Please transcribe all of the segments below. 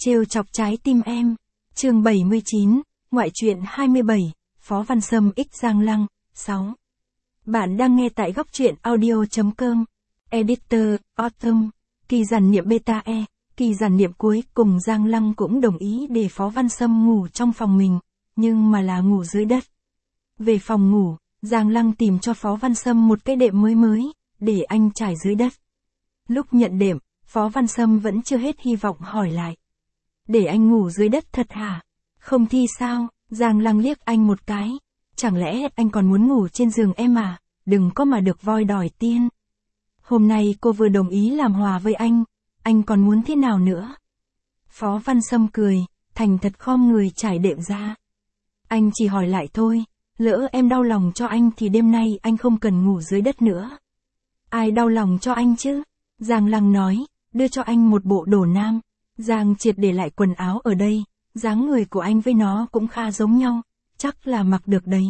Trêu chọc trái tim em. Chương 79, ngoại truyện 27, Phó Văn Sâm x Giang Lăng, 6. Bạn đang nghe tại góc truyện audio.com. Editor, Autumn. Kỳ giản niệm beta e. Kỳ giản niệm cuối cùng Giang Lăng cũng đồng ý để Phó Văn Sâm ngủ trong phòng mình, nhưng mà là ngủ dưới đất. Về phòng ngủ, Giang Lăng tìm cho Phó Văn Sâm một cái đệm mới, để anh trải dưới đất. Lúc nhận đệm, Phó Văn Sâm vẫn chưa hết hy vọng hỏi lại. Để anh ngủ dưới đất thật hả? Không thì sao? Giang Lăng liếc anh một cái. Chẳng lẽ anh còn muốn ngủ trên giường em à? Đừng có mà được voi đòi tiên. Hôm nay cô vừa đồng ý làm hòa với anh còn muốn thế nào nữa? Phó Văn Sâm cười, thành thật khom người trải đệm ra. Anh chỉ hỏi lại thôi, lỡ em đau lòng cho anh thì đêm nay anh không cần ngủ dưới đất nữa. Ai đau lòng cho anh chứ? Giang Lăng nói, đưa cho anh một bộ đồ nam. Giang triệt để lại quần áo ở đây, dáng người của anh với nó cũng khá giống nhau, chắc là mặc được đấy.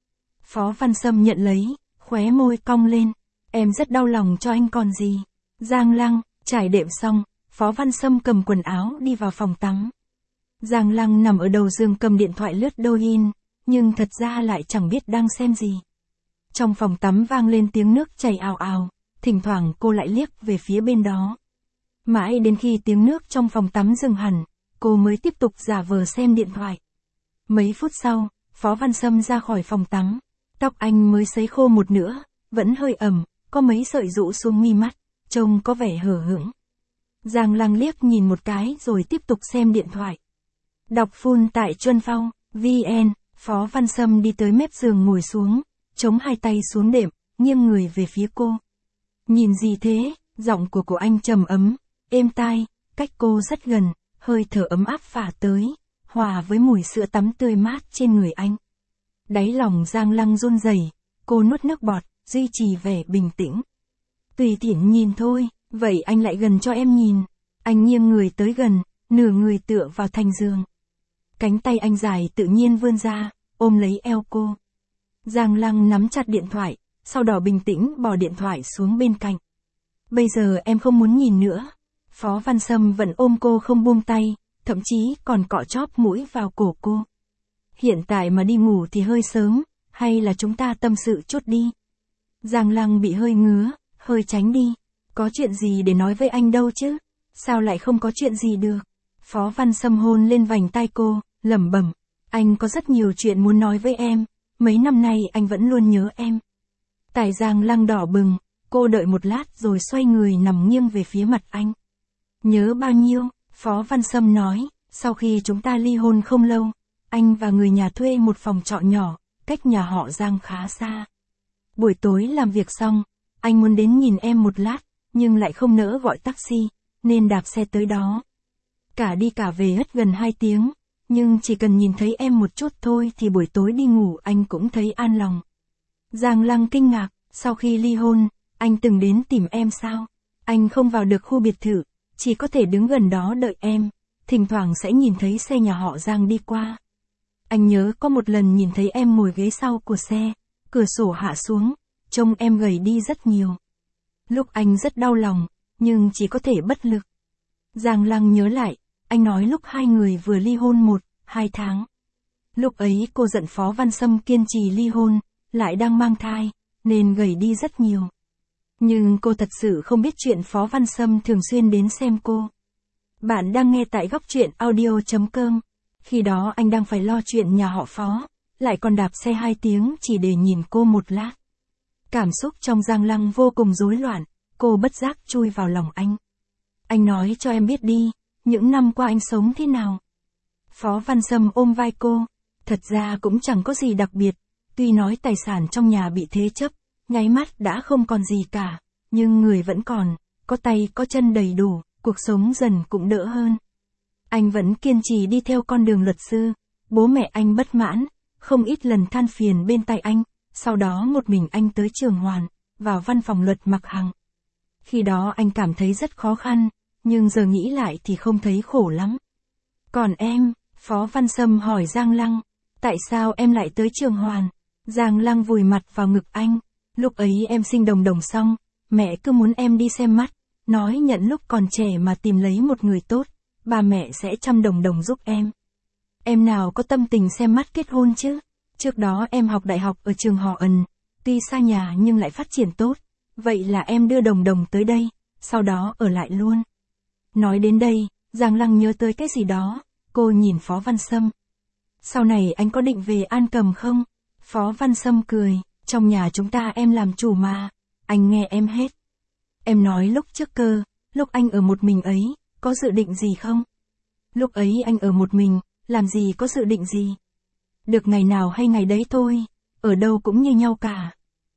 Phó Văn Sâm nhận lấy, khóe môi cong lên, em rất đau lòng cho anh còn gì. Giang Lăng, trải đệm xong, Phó Văn Sâm cầm quần áo đi vào phòng tắm. Giang Lăng nằm ở đầu giường cầm điện thoại lướt Douyin, nhưng thật ra lại chẳng biết đang xem gì. Trong phòng tắm vang lên tiếng nước chảy ào ào, thỉnh thoảng cô lại liếc về phía bên đó. Mãi đến khi tiếng nước trong phòng tắm dừng hẳn, cô mới tiếp tục giả vờ xem điện thoại. Mấy phút sau, Phó Văn Sâm ra khỏi phòng tắm. Tóc anh mới sấy khô một nửa, vẫn hơi ẩm, có mấy sợi rũ xuống mi mắt, trông có vẻ hở hững. Giang Lăng liếc nhìn một cái rồi tiếp tục xem điện thoại. Đọc full tại Chuân Phong, VN, Phó Văn Sâm đi tới mép giường ngồi xuống, chống hai tay xuống đệm, nghiêng người về phía cô. Nhìn gì thế? Giọng của cô anh trầm ấm, êm tai, cách cô rất gần, hơi thở ấm áp phả tới, hòa với mùi sữa tắm tươi mát trên người anh. Đáy lòng Giang Lăng run rẩy, cô nuốt nước bọt, duy trì vẻ bình tĩnh. Tùy tiện nhìn thôi, vậy anh lại gần cho em nhìn. Anh nghiêng người tới gần, nửa người tựa vào thành giường. Cánh tay anh dài tự nhiên vươn ra, ôm lấy eo cô. Giang Lăng nắm chặt điện thoại, sau đó bình tĩnh bỏ điện thoại xuống bên cạnh. Bây giờ em không muốn nhìn nữa. Phó Văn Sâm vẫn ôm cô không buông tay, thậm chí còn cọ chóp mũi vào cổ cô. Hiện tại mà đi ngủ thì hơi sớm, hay là chúng ta tâm sự chút đi. Giang Lăng bị hơi ngứa, hơi tránh đi. Có chuyện gì để nói với anh đâu chứ? Sao lại không có chuyện gì được? Phó Văn Sâm hôn lên vành tai cô, lẩm bẩm. Anh có rất nhiều chuyện muốn nói với em, mấy năm nay anh vẫn luôn nhớ em. Tai Giang Lăng đỏ bừng, cô đợi một lát rồi xoay người nằm nghiêng về phía mặt anh. Nhớ bao nhiêu? Phó Văn Sâm nói, sau khi chúng ta ly hôn không lâu, anh và người nhà thuê một phòng trọ nhỏ, cách nhà họ Giang khá xa. Buổi tối làm việc xong, anh muốn đến nhìn em một lát, nhưng lại không nỡ gọi taxi, nên đạp xe tới đó. Cả đi cả về hết gần 2 tiếng, nhưng chỉ cần nhìn thấy em một chút thôi thì buổi tối đi ngủ anh cũng thấy an lòng. Giang Lăng kinh ngạc, sau khi ly hôn, anh từng đến tìm em sao? Anh không vào được khu biệt thự, chỉ có thể đứng gần đó đợi em, thỉnh thoảng sẽ nhìn thấy xe nhà họ Giang đi qua. Anh nhớ có một lần nhìn thấy em ngồi ghế sau của xe, cửa sổ hạ xuống, trông em gầy đi rất nhiều. Lúc anh rất đau lòng, nhưng chỉ có thể bất lực. Giang Lăng nhớ lại, anh nói lúc hai người vừa ly hôn 1-2 tháng. Lúc ấy cô giận Phó Văn Sâm kiên trì ly hôn, lại đang mang thai, nên gầy đi rất nhiều. Nhưng cô thật sự không biết chuyện Phó Văn Sâm thường xuyên đến xem cô. Bạn đang nghe tại góc truyện audio.com. Khi đó anh đang phải lo chuyện nhà họ Phó, lại còn đạp xe 2 tiếng chỉ để nhìn cô một lát. Cảm xúc trong Giang Lăng vô cùng rối loạn, cô bất giác chui vào lòng anh. Anh nói cho em biết đi, những năm qua anh sống thế nào? Phó Văn Sâm ôm vai cô, thật ra cũng chẳng có gì đặc biệt, tuy nói tài sản trong nhà bị thế chấp, nháy mắt đã không còn gì cả, nhưng người vẫn còn, có tay có chân đầy đủ, cuộc sống dần cũng đỡ hơn. Anh vẫn kiên trì đi theo con đường luật sư, bố mẹ anh bất mãn, không ít lần than phiền bên tai anh, sau đó một mình anh tới Trường Hoàn, vào văn phòng luật Mặc Hằng. Khi đó anh cảm thấy rất khó khăn, nhưng giờ nghĩ lại thì không thấy khổ lắm. Còn em, Phó Văn Sâm hỏi Giang Lăng, tại sao em lại tới Trường Hoàn? Giang Lăng vùi mặt vào ngực anh, lúc ấy em sinh đồng đồng xong, mẹ cứ muốn em đi xem mắt, nói nhận lúc còn trẻ mà tìm lấy một người tốt, ba mẹ sẽ chăm Đồng Đồng giúp em. Em nào có tâm tình xem mắt kết hôn chứ? Trước đó em học đại học ở trường Họ Ẩn, tuy xa nhà nhưng lại phát triển tốt. Vậy là em đưa Đồng Đồng tới đây, sau đó ở lại luôn. Nói đến đây, Giang Lăng nhớ tới cái gì đó, cô nhìn Phó Văn Sâm. Sau này anh có định về An Cầm không? Phó Văn Sâm cười, trong nhà chúng ta em làm chủ mà, anh nghe em hết. Em nói lúc trước cơ, lúc anh ở một mình ấy, có dự định gì không? Lúc ấy anh ở một mình, làm gì có dự định gì? Được ngày nào hay ngày đấy thôi, ở đâu cũng như nhau cả.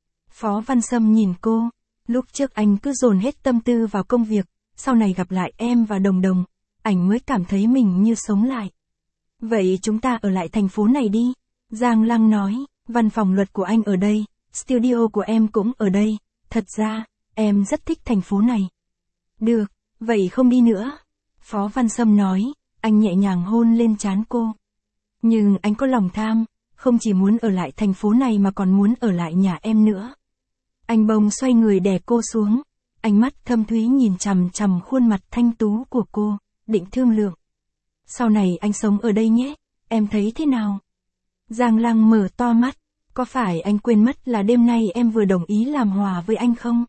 Phó Văn Sâm nhìn cô, lúc trước anh cứ dồn hết tâm tư vào công việc, sau này gặp lại em và Đồng Đồng, anh mới cảm thấy mình như sống lại. Vậy chúng ta ở lại thành phố này đi, Giang Lăng nói, văn phòng luật của anh ở đây, studio của em cũng ở đây, thật ra, em rất thích thành phố này. Được, vậy không đi nữa. Phó Văn Sâm nói, anh nhẹ nhàng hôn lên trán cô. Nhưng anh có lòng tham, không chỉ muốn ở lại thành phố này mà còn muốn ở lại nhà em nữa. Anh bỗng xoay người đè cô xuống, ánh mắt thâm thúy nhìn chằm chằm khuôn mặt thanh tú của cô, định thương lượng. Sau này anh sống ở đây nhé, em thấy thế nào? Giang Lăng mở to mắt, có phải anh quên mất là đêm nay em vừa đồng ý làm hòa với anh không?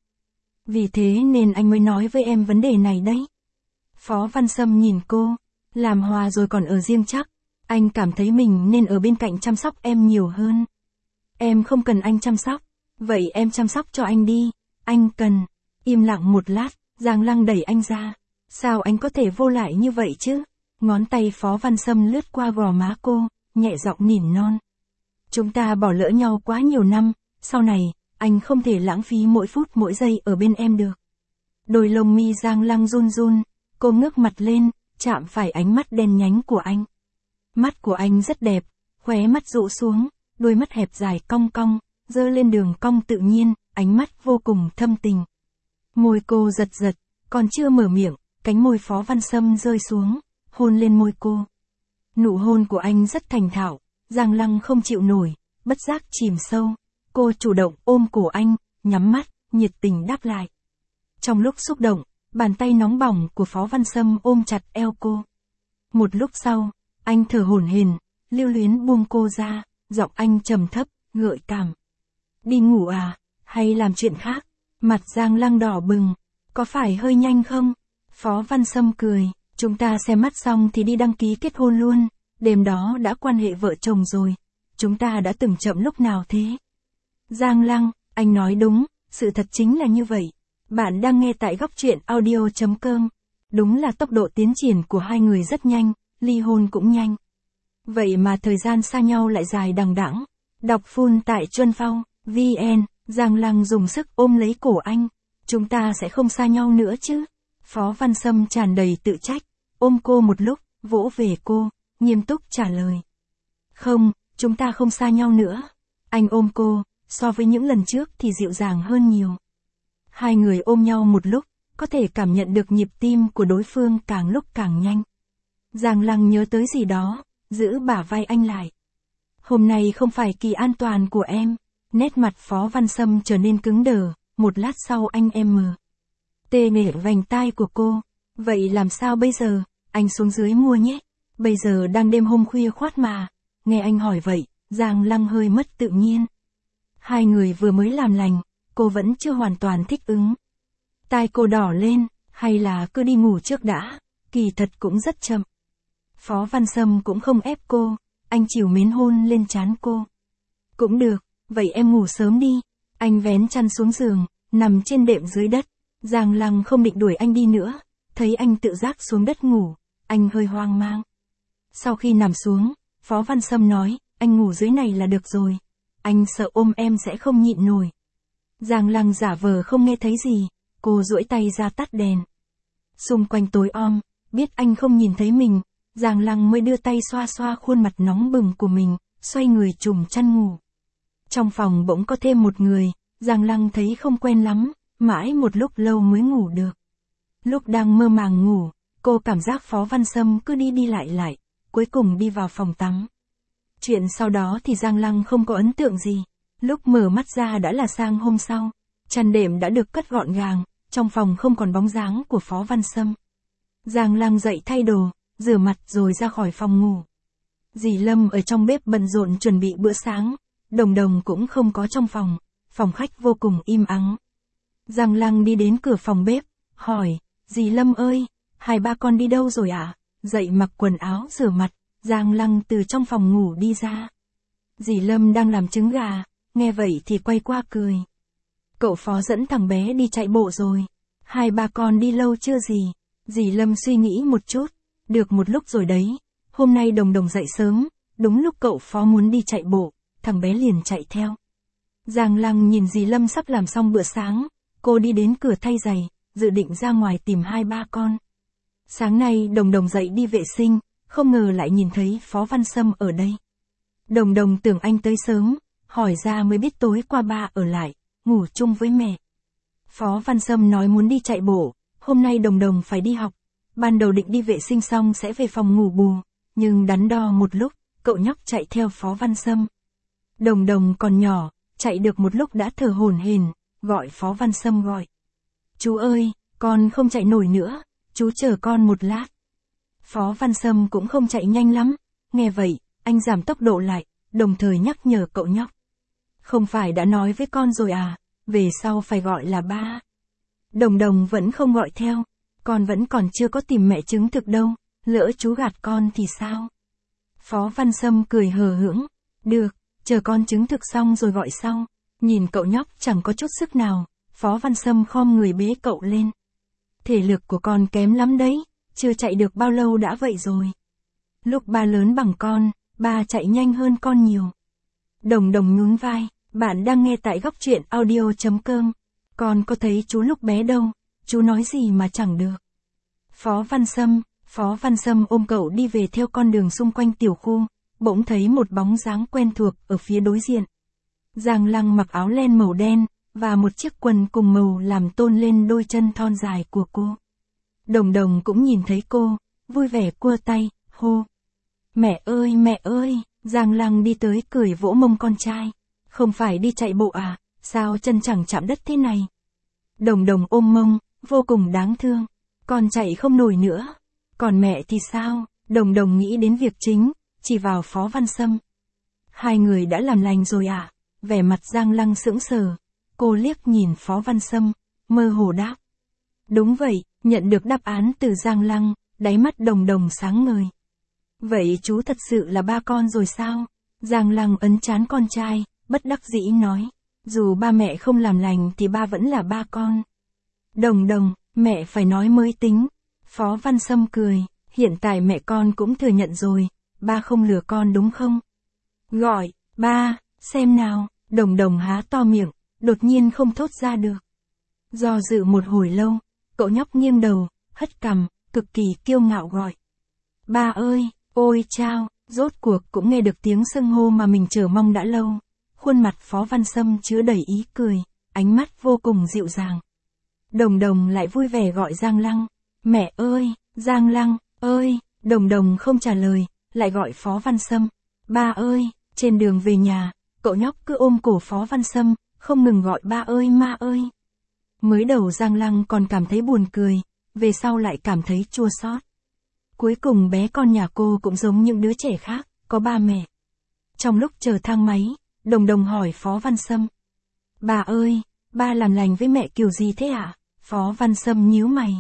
Vì thế nên anh mới nói với em vấn đề này đấy. Phó Văn Sâm nhìn cô, làm hòa rồi còn ở riêng chắc, anh cảm thấy mình nên ở bên cạnh chăm sóc em nhiều hơn. Em không cần anh chăm sóc, vậy em chăm sóc cho anh đi, anh cần. Im lặng một lát, Giang Lăng đẩy anh ra. Sao anh có thể vô lại như vậy chứ? Ngón tay Phó Văn Sâm lướt qua gò má cô, nhẹ giọng nỉ non. Chúng ta bỏ lỡ nhau quá nhiều năm, sau này, anh không thể lãng phí mỗi phút mỗi giây ở bên em được. Đôi lông mi Giang Lăng run run, cô ngước mặt lên, chạm phải ánh mắt đen nhánh của anh. Mắt của anh rất đẹp, khóe mắt rũ xuống, đôi mắt hẹp dài cong cong, giơ lên đường cong tự nhiên, ánh mắt vô cùng thâm tình. Môi cô giật giật, còn chưa mở miệng, cánh môi Phó Văn Sâm rơi xuống, hôn lên môi cô. Nụ hôn của anh rất thành thạo, Giang Lăng không chịu nổi, bất giác chìm sâu. Cô chủ động ôm cổ anh, nhắm mắt, nhiệt tình đáp lại. Trong lúc xúc động, bàn tay nóng bỏng của Phó Văn Sâm ôm chặt eo cô. Một lúc sau, anh thở hổn hển, lưu luyến buông cô ra, giọng anh trầm thấp, gợi cảm. Đi ngủ à, hay làm chuyện khác? Mặt Giang Lăng đỏ bừng, có phải hơi nhanh không? Phó Văn Sâm cười, chúng ta xem mắt xong thì đi đăng ký kết hôn luôn, đêm đó đã quan hệ vợ chồng rồi, chúng ta đã từng chậm lúc nào thế? Giang Lăng, anh nói đúng, sự thật chính là như vậy. Bạn đang nghe tại góc truyện audio.com. Đúng là tốc độ tiến triển của hai người rất nhanh, ly hôn cũng nhanh. Vậy mà thời gian xa nhau lại dài đằng đẵng. Đọc full tại Chuân Phong, VN, Giang Lăng dùng sức ôm lấy cổ anh. Chúng ta sẽ không xa nhau nữa chứ? Phó Văn Sâm tràn đầy tự trách, ôm cô một lúc, vỗ về cô, nghiêm túc trả lời. Không, chúng ta không xa nhau nữa. Anh ôm cô, so với những lần trước thì dịu dàng hơn nhiều. Hai người ôm nhau một lúc, có thể cảm nhận được nhịp tim của đối phương càng lúc càng nhanh. Giang Lăng nhớ tới gì đó, giữ bả vai anh lại. Hôm nay không phải kỳ an toàn của em. Nét mặt Phó Văn Sâm trở nên cứng đờ, một lát sau anh tê nể vành tai của cô. Vậy làm sao bây giờ, anh xuống dưới mua nhé. Bây giờ đang đêm hôm khuya khoát mà. Nghe anh hỏi vậy, Giang Lăng hơi mất tự nhiên. Hai người vừa mới làm lành, cô vẫn chưa hoàn toàn thích ứng. Tai cô đỏ lên, hay là cứ đi ngủ trước đã, kỳ thật cũng rất chậm. Phó Văn Sâm cũng không ép cô, anh trìu mến hôn lên trán cô. Cũng được, vậy em ngủ sớm đi. Anh vén chăn xuống giường, nằm trên đệm dưới đất. Giang Lăng không định đuổi anh đi nữa, thấy anh tự giác xuống đất ngủ, anh hơi hoang mang. Sau khi nằm xuống, Phó Văn Sâm nói, anh ngủ dưới này là được rồi. Anh sợ ôm em sẽ không nhịn nổi. Giang Lăng giả vờ không nghe thấy gì, cô duỗi tay ra tắt đèn. Xung quanh tối om, biết anh không nhìn thấy mình, Giang Lăng mới đưa tay xoa xoa khuôn mặt nóng bừng của mình, xoay người trùm chăn ngủ. Trong phòng bỗng có thêm một người, Giang Lăng thấy không quen lắm, mãi một lúc lâu mới ngủ được. Lúc đang mơ màng ngủ, cô cảm giác Phó Văn Sâm cứ đi đi lại, cuối cùng đi vào phòng tắm. Chuyện sau đó thì Giang Lăng không có ấn tượng gì, lúc mở mắt ra đã là sang hôm sau, chăn đệm đã được cất gọn gàng, trong phòng không còn bóng dáng của Phó Văn Sâm. Giang Lăng dậy thay đồ, rửa mặt rồi ra khỏi phòng ngủ. Dì Lâm ở trong bếp bận rộn chuẩn bị bữa sáng, Đồng Đồng cũng không có trong phòng khách vô cùng im ắng. Giang Lăng đi đến cửa phòng bếp, hỏi, dì Lâm ơi, hai ba con đi đâu rồi ạ? Dậy mặc quần áo rửa mặt, Giang Lăng từ trong phòng ngủ đi ra. Dì Lâm đang làm trứng gà, nghe vậy thì quay qua cười. Cậu Phó dẫn thằng bé đi chạy bộ rồi. Hai ba con đi lâu chưa gì? Dì Lâm suy nghĩ một chút, được một lúc rồi đấy. Hôm nay Đồng Đồng dậy sớm, đúng lúc cậu Phó muốn đi chạy bộ, thằng bé liền chạy theo. Giang Lăng nhìn dì Lâm sắp làm xong bữa sáng, cô đi đến cửa thay giày, dự định ra ngoài tìm hai ba con. Sáng nay Đồng Đồng dậy đi vệ sinh, không ngờ lại nhìn thấy Phó Văn Sâm ở đây. Đồng Đồng tưởng anh tới sớm, hỏi ra mới biết tối qua ba ở lại, ngủ chung với mẹ. Phó Văn Sâm nói muốn đi chạy bộ, hôm nay Đồng Đồng phải đi học. Ban đầu định đi vệ sinh xong sẽ về phòng ngủ bù, nhưng đắn đo một lúc, cậu nhóc chạy theo Phó Văn Sâm. Đồng Đồng còn nhỏ, chạy được một lúc đã thở hổn hển, gọi Phó Văn Sâm gọi. Chú ơi, con không chạy nổi nữa, chú chờ con một lát. Phó Văn Sâm cũng không chạy nhanh lắm, nghe vậy, anh giảm tốc độ lại, đồng thời nhắc nhở cậu nhóc. Không phải đã nói với con rồi à, về sau phải gọi là ba. Đồng Đồng vẫn không gọi theo, con vẫn còn chưa có tìm mẹ chứng thực đâu, lỡ chú gạt con thì sao? Phó Văn Sâm cười hờ hững, được, chờ con chứng thực xong rồi gọi sau. Nhìn cậu nhóc chẳng có chút sức nào, Phó Văn Sâm khom người bế cậu lên. Thể lực của con kém lắm đấy, chưa chạy được bao lâu đã vậy rồi. Lúc ba lớn bằng con, ba chạy nhanh hơn con nhiều. Đồng Đồng nhún vai, bạn đang nghe tại góc truyện audio.com. Con có thấy chú lúc bé đâu, chú nói gì mà chẳng được. Phó Văn Sâm ôm cậu đi về theo con đường xung quanh tiểu khu, bỗng thấy một bóng dáng quen thuộc ở phía đối diện. Giang Lăng mặc áo len màu đen, và một chiếc quần cùng màu làm tôn lên đôi chân thon dài của cô. Đồng Đồng cũng nhìn thấy cô, vui vẻ cua tay, hô. Mẹ ơi, Giang Lăng đi tới cười vỗ mông con trai. Không phải đi chạy bộ à, sao chân chẳng chạm đất thế này? Đồng Đồng ôm mông, vô cùng đáng thương. Con chạy không nổi nữa. Còn mẹ thì sao? Đồng Đồng nghĩ đến việc chính, chỉ vào Phó Văn Sâm. Hai người đã làm lành rồi à? Vẻ mặt Giang Lăng sững sờ. Cô liếc nhìn Phó Văn Sâm, mơ hồ đáp. Đúng vậy, nhận được đáp án từ Giang Lăng, đáy mắt Đồng Đồng sáng ngời. Vậy chú thật sự là ba con rồi sao? Giang Lăng ấn trán con trai, bất đắc dĩ nói. Dù ba mẹ không làm lành thì ba vẫn là ba con. Đồng Đồng, mẹ phải nói mới tính. Phó Văn Sâm cười, hiện tại mẹ con cũng thừa nhận rồi, ba không lừa con đúng không? Gọi, ba, xem nào, Đồng Đồng há to miệng, đột nhiên không thốt ra được. Do dự một hồi lâu, cậu nhóc nghiêng đầu, hất cằm, cực kỳ kiêu ngạo gọi. Ba ơi, ôi chao, rốt cuộc cũng nghe được tiếng xưng hô mà mình chờ mong đã lâu. Khuôn mặt Phó Văn Sâm chứa đầy ý cười, ánh mắt vô cùng dịu dàng. Đồng Đồng lại vui vẻ gọi Giang Lăng. Mẹ ơi, Giang Lăng, ơi, Đồng Đồng không trả lời, lại gọi Phó Văn Sâm. Ba ơi, trên đường về nhà, cậu nhóc cứ ôm cổ Phó Văn Sâm, không ngừng gọi ba ơi ma ơi. Mới đầu Giang Lăng còn cảm thấy buồn cười, về sau lại cảm thấy chua xót. Cuối cùng bé con nhà cô cũng giống những đứa trẻ khác, có ba mẹ. Trong lúc chờ thang máy, Đồng Đồng hỏi Phó Văn Sâm. Bà ơi, ba làm lành với mẹ kiểu gì thế ạ? Phó Văn Sâm nhíu mày.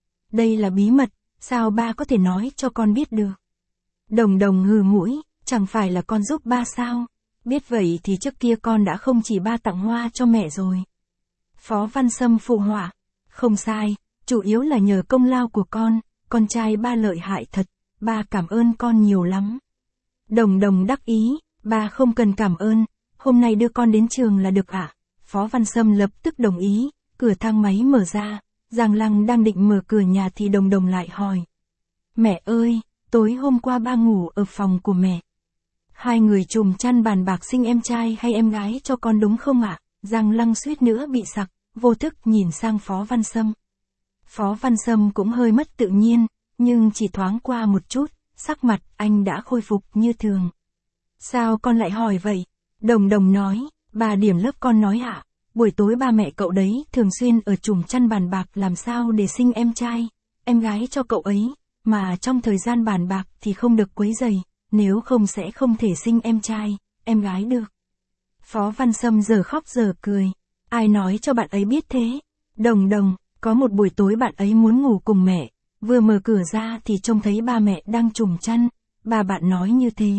Đây là bí mật, sao ba có thể nói cho con biết được? Đồng Đồng hừ mũi, chẳng phải là con giúp ba sao? Biết vậy thì trước kia con đã không chỉ ba tặng hoa cho mẹ rồi. Phó Văn Sâm phụ họa. Không sai, chủ yếu là nhờ công lao của con trai ba lợi hại thật, ba cảm ơn con nhiều lắm. Đồng Đồng đắc ý, ba không cần cảm ơn, hôm nay đưa con đến trường là được ạ. Phó Văn Sâm lập tức đồng ý, cửa thang máy mở ra, Giang Lăng đang định mở cửa nhà thì Đồng Đồng lại hỏi. Mẹ ơi, tối hôm qua ba ngủ ở phòng của mẹ. Hai người trùm chăn bàn bạc sinh em trai hay em gái cho con đúng không ạ? Giang Lăng suýt nữa bị sặc, vô thức nhìn sang Phó Văn Sâm. Phó Văn Sâm cũng hơi mất tự nhiên, nhưng chỉ thoáng qua một chút, sắc mặt anh đã khôi phục như thường. Sao con lại hỏi vậy? Đồng Đồng nói, bà điểm lớp con nói ạ, buổi tối ba mẹ cậu đấy thường xuyên ở trùm chăn bàn bạc làm sao để sinh em trai. em gái cho cậu ấy, mà trong thời gian bàn bạc thì không được quấy rầy, nếu không sẽ không thể sinh em trai, em gái được. Phó Văn Sâm giờ khóc giờ cười. Ai nói cho bạn ấy biết thế? Đồng Đồng, có một buổi tối bạn ấy muốn ngủ cùng mẹ, vừa mở cửa ra thì trông thấy ba mẹ đang trùm chăn, bà bạn nói như thế.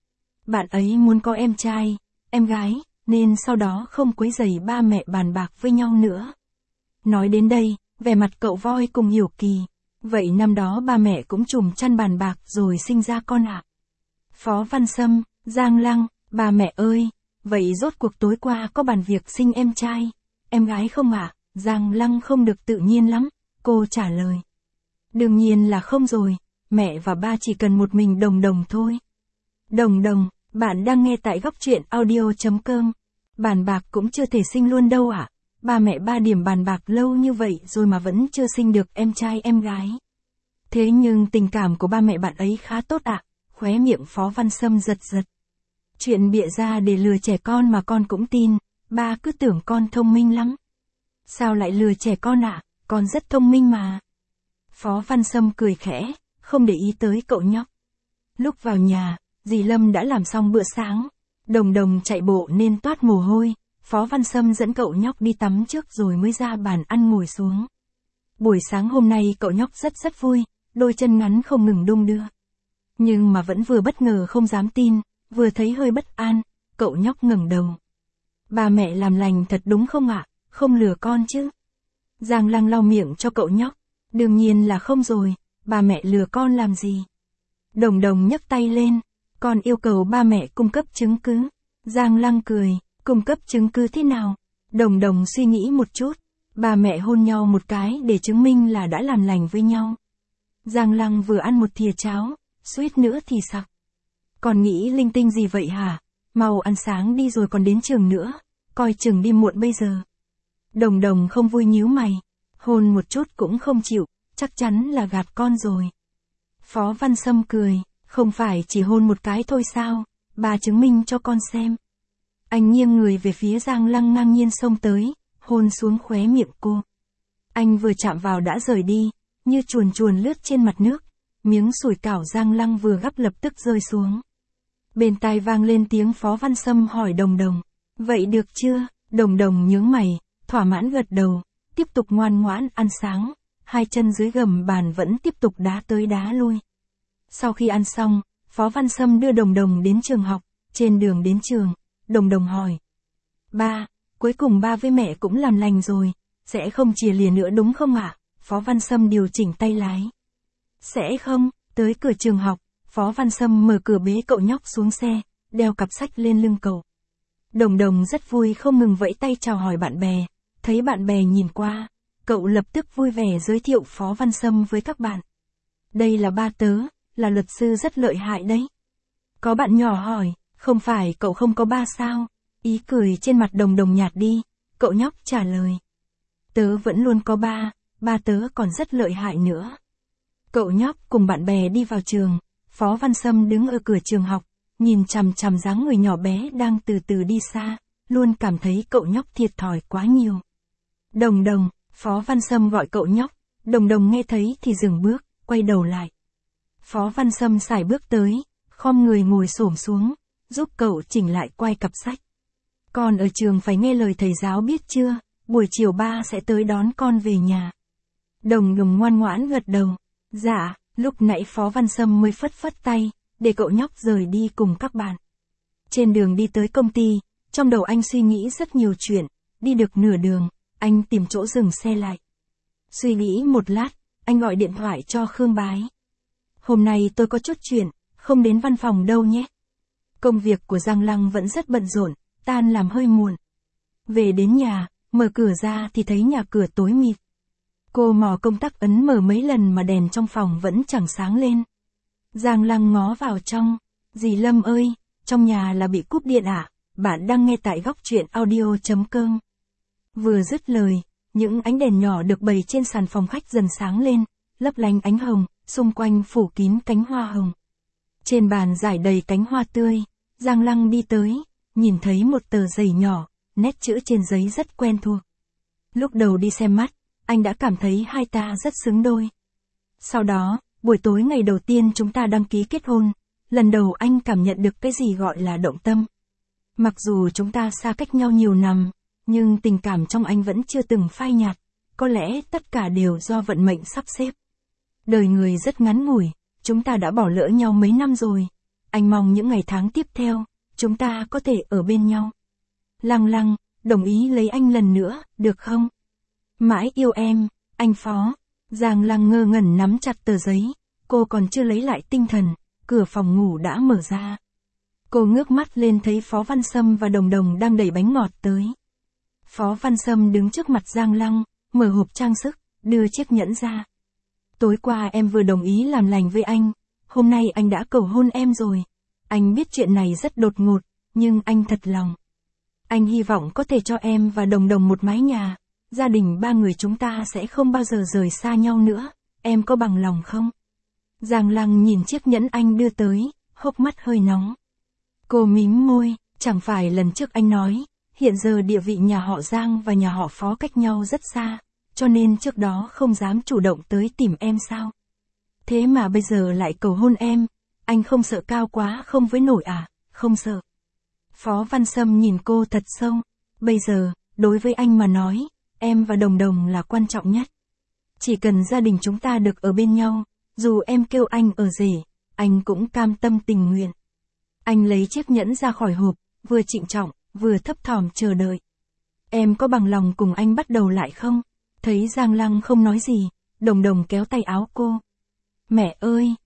Bạn ấy muốn có em trai, em gái, nên sau đó không quấy rầy ba mẹ bàn bạc với nhau nữa. Nói đến đây, vẻ mặt cậu voi cùng hiểu kỳ. Vậy năm đó ba mẹ cũng trùm chăn bàn bạc rồi sinh ra con ạ. Phó Văn Sâm, Giang Lăng, bà mẹ ơi, vậy rốt cuộc tối qua có bàn việc sinh em trai, em gái không ạ? Giang Lăng không được tự nhiên lắm, cô trả lời. Đương nhiên là không rồi, mẹ và ba chỉ cần một mình Đồng Đồng thôi. Đồng Đồng, bạn đang nghe tại góc truyện audio.com. Bàn bạc cũng chưa thể sinh luôn đâu ạ. Ba mẹ ba điểm bàn bạc lâu như vậy rồi mà vẫn chưa sinh được em trai em gái. Thế nhưng tình cảm của ba mẹ bạn ấy khá tốt ạ. Khóe miệng Phó Văn Sâm giật giật. Chuyện bịa ra để lừa trẻ con mà con cũng tin, ba cứ tưởng con thông minh lắm. Sao lại lừa trẻ con ạ? Con rất thông minh mà. Phó Văn Sâm cười khẽ, không để ý tới cậu nhóc. Lúc vào nhà, dì Lâm đã làm xong bữa sáng. Đồng Đồng chạy bộ nên toát mồ hôi. Phó Văn Sâm dẫn cậu nhóc đi tắm trước rồi mới ra bàn ăn ngồi xuống. Buổi sáng hôm nay cậu nhóc rất vui, đôi chân ngắn không ngừng đung đưa. Nhưng mà vẫn vừa bất ngờ không dám tin, vừa thấy hơi bất an, cậu nhóc ngẩng đầu. Bà mẹ làm lành thật đúng không ạ? Không lừa con chứ? Giang Lăng lau miệng cho cậu nhóc. Đương nhiên là không rồi, bà mẹ lừa con làm gì? Đồng Đồng nhấc tay lên, con yêu cầu ba mẹ cung cấp chứng cứ. Giang Lăng cười, cung cấp chứng cứ thế nào? Đồng Đồng suy nghĩ một chút, ba mẹ hôn nhau một cái để chứng minh là đã làm lành với nhau. Giang Lăng vừa ăn một thìa cháo, suýt nữa thì sặc. Còn nghĩ linh tinh gì vậy hả? Mau ăn sáng đi rồi còn đến trường nữa, coi chừng đi muộn bây giờ. Đồng Đồng không vui nhíu mày, hôn một chút cũng không chịu, chắc chắn là gạt con rồi. Phó Văn Sâm cười, không phải chỉ hôn một cái thôi sao, bà chứng minh cho con xem. Anh nghiêng người về phía Giang Lăng ngang nhiên xông tới, hôn xuống khóe miệng cô. Anh vừa chạm vào đã rời đi, như chuồn chuồn lướt trên mặt nước, miếng sủi cảo Giang Lăng vừa gắp lập tức rơi xuống. Bên tai vang lên tiếng Phó Văn Sâm hỏi Đồng Đồng, vậy được chưa? Đồng Đồng nhướng mày, thỏa mãn gật đầu, tiếp tục ngoan ngoãn ăn sáng, hai chân dưới gầm bàn vẫn tiếp tục đá tới đá lui. Sau khi ăn xong, Phó Văn Sâm đưa Đồng Đồng đến trường học, trên đường đến trường, Đồng Đồng hỏi. Ba, cuối cùng ba với mẹ cũng làm lành rồi, sẽ không chìa lìa nữa đúng không ạ? Phó Văn Sâm điều chỉnh tay lái. Sẽ không, tới cửa trường học, Phó Văn Sâm mở cửa bế cậu nhóc xuống xe, đeo cặp sách lên lưng cậu. Đồng Đồng rất vui không ngừng vẫy tay chào hỏi bạn bè, thấy bạn bè nhìn qua, cậu lập tức vui vẻ giới thiệu Phó Văn Sâm với các bạn. Đây là ba tớ, là luật sư rất lợi hại đấy. Có bạn nhỏ hỏi, không phải cậu không có ba sao? Ý cười trên mặt Đồng Đồng nhạt đi, cậu nhóc trả lời. Tớ vẫn luôn có ba tớ còn rất lợi hại nữa. Cậu nhóc cùng bạn bè đi vào trường, Phó Văn Sâm đứng ở cửa trường học, nhìn chằm chằm dáng người nhỏ bé đang từ từ đi xa, luôn cảm thấy cậu nhóc thiệt thòi quá nhiều. Đồng Đồng, Phó Văn Sâm gọi cậu nhóc, Đồng Đồng nghe thấy thì dừng bước, quay đầu lại. Phó Văn Sâm sải bước tới, khom người ngồi xổm xuống, giúp cậu chỉnh lại quai cặp sách. Con ở trường phải nghe lời thầy giáo biết chưa, buổi chiều ba sẽ tới đón con về nhà. Đồng Đồng ngoan ngoãn gật đầu. Dạ, lúc nãy Phó Văn Sâm mới phất phất tay, để cậu nhóc rời đi cùng các bạn. Trên đường đi tới công ty, trong đầu anh suy nghĩ rất nhiều chuyện, đi được nửa đường, anh tìm chỗ dừng xe lại. Suy nghĩ một lát, anh gọi điện thoại cho Khương Bái. Hôm nay tôi có chút chuyện, không đến văn phòng đâu nhé. Công việc của Giang Lăng vẫn rất bận rộn, tan làm hơi muộn. Về đến nhà, mở cửa ra thì thấy nhà cửa tối mịt. Cô mò công tắc ấn mở mấy lần mà đèn trong phòng vẫn chẳng sáng lên. Giang Lăng ngó vào trong. Dì Lâm ơi, trong nhà là bị cúp điện à? Bạn đang nghe tại góc truyện audio.com. Vừa dứt lời, những ánh đèn nhỏ được bày trên sàn phòng khách dần sáng lên, lấp lánh ánh hồng, xung quanh phủ kín cánh hoa hồng. Trên bàn rải đầy cánh hoa tươi, Giang Lăng đi tới, nhìn thấy một tờ giấy nhỏ, nét chữ trên giấy rất quen thuộc. Lúc đầu đi xem mắt, anh đã cảm thấy hai ta rất xứng đôi. Sau đó, buổi tối ngày đầu tiên chúng ta đăng ký kết hôn, lần đầu anh cảm nhận được cái gì gọi là động tâm. Mặc dù chúng ta xa cách nhau nhiều năm, nhưng tình cảm trong anh vẫn chưa từng phai nhạt, có lẽ tất cả đều do vận mệnh sắp xếp. Đời người rất ngắn ngủi, chúng ta đã bỏ lỡ nhau mấy năm rồi. Anh mong những ngày tháng tiếp theo, chúng ta có thể ở bên nhau. Lăng Lăng, đồng ý lấy anh lần nữa, được không? Mãi yêu em, anh Phó. Giang Lăng ngơ ngẩn nắm chặt tờ giấy, cô còn chưa lấy lại tinh thần, cửa phòng ngủ đã mở ra. Cô ngước mắt lên thấy Phó Văn Sâm và Đồng Đồng đang đẩy bánh ngọt tới. Phó Văn Sâm đứng trước mặt Giang Lăng, mở hộp trang sức, đưa chiếc nhẫn ra. Tối qua em vừa đồng ý làm lành với anh, hôm nay anh đã cầu hôn em rồi. Anh biết chuyện này rất đột ngột, nhưng anh thật lòng. Anh hy vọng có thể cho em và Đồng Đồng một mái nhà, gia đình ba người chúng ta sẽ không bao giờ rời xa nhau nữa, em có bằng lòng không? Giang Lăng nhìn chiếc nhẫn anh đưa tới, hốc mắt hơi nóng. Cô mím môi, chẳng phải lần trước anh nói, hiện giờ địa vị nhà họ Giang và nhà họ Phó cách nhau rất xa, cho nên trước đó không dám chủ động tới tìm em sao? Thế mà bây giờ lại cầu hôn em, anh không sợ cao quá không với nổi à? Không sợ. Phó Văn Sâm nhìn cô thật sâu, bây giờ, đối với anh mà nói, em và Đồng Đồng là quan trọng nhất. Chỉ cần gia đình chúng ta được ở bên nhau, dù em kêu anh ở rể, anh cũng cam tâm tình nguyện. Anh lấy chiếc nhẫn ra khỏi hộp, vừa trịnh trọng, vừa thấp thỏm chờ đợi. Em có bằng lòng cùng anh bắt đầu lại không? Thấy Giang Lăng không nói gì, Đồng Đồng kéo tay áo cô. Mẹ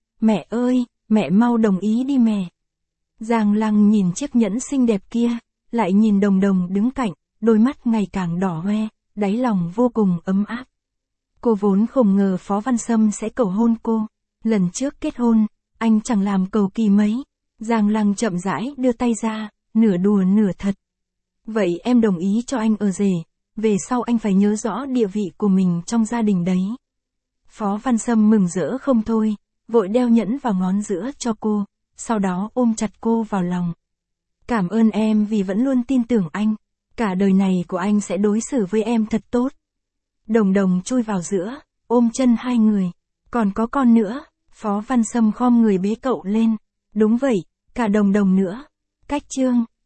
ơi, mẹ mau đồng ý đi mẹ. Giang Lăng nhìn chiếc nhẫn xinh đẹp kia, lại nhìn Đồng Đồng đứng cạnh, đôi mắt ngày càng đỏ hoe, đáy lòng vô cùng ấm áp. Cô vốn không ngờ Phó Văn Sâm sẽ cầu hôn cô. Lần trước kết hôn, anh chẳng làm cầu kỳ mấy. Giang Lăng chậm rãi đưa tay ra, nửa đùa nửa thật. Vậy em đồng ý cho anh ở rể, về sau anh phải nhớ rõ địa vị của mình trong gia đình đấy. Phó Văn Sâm mừng rỡ không thôi, vội đeo nhẫn vào ngón giữa cho cô, sau đó ôm chặt cô vào lòng. Cảm ơn em vì vẫn luôn tin tưởng anh, cả đời này của anh sẽ đối xử với em thật tốt. Đồng Đồng chui vào giữa, ôm chân hai người. Còn có con nữa, Phó Văn Sâm khom người bế cậu lên. Đúng vậy, cả Đồng Đồng nữa. Cách chương